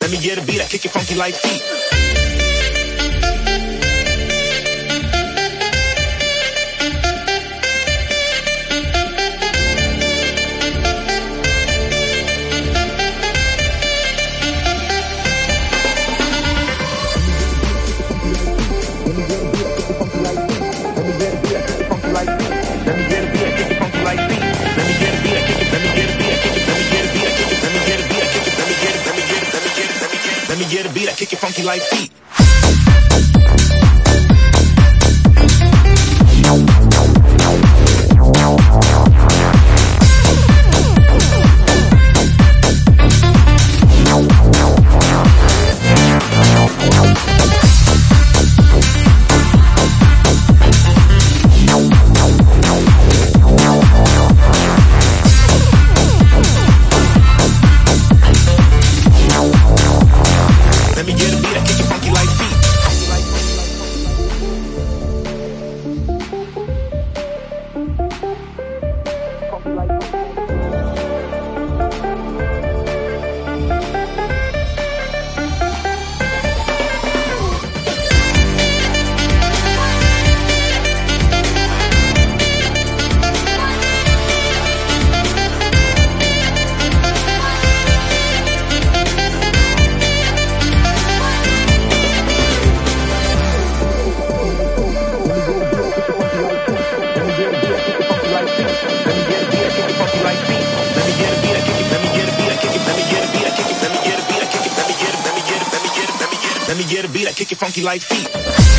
Let me get a beat, I kick it funky like feet. Let me get a beat, I kick it funky like feet. Let me get a beat, I kick it funky like feet.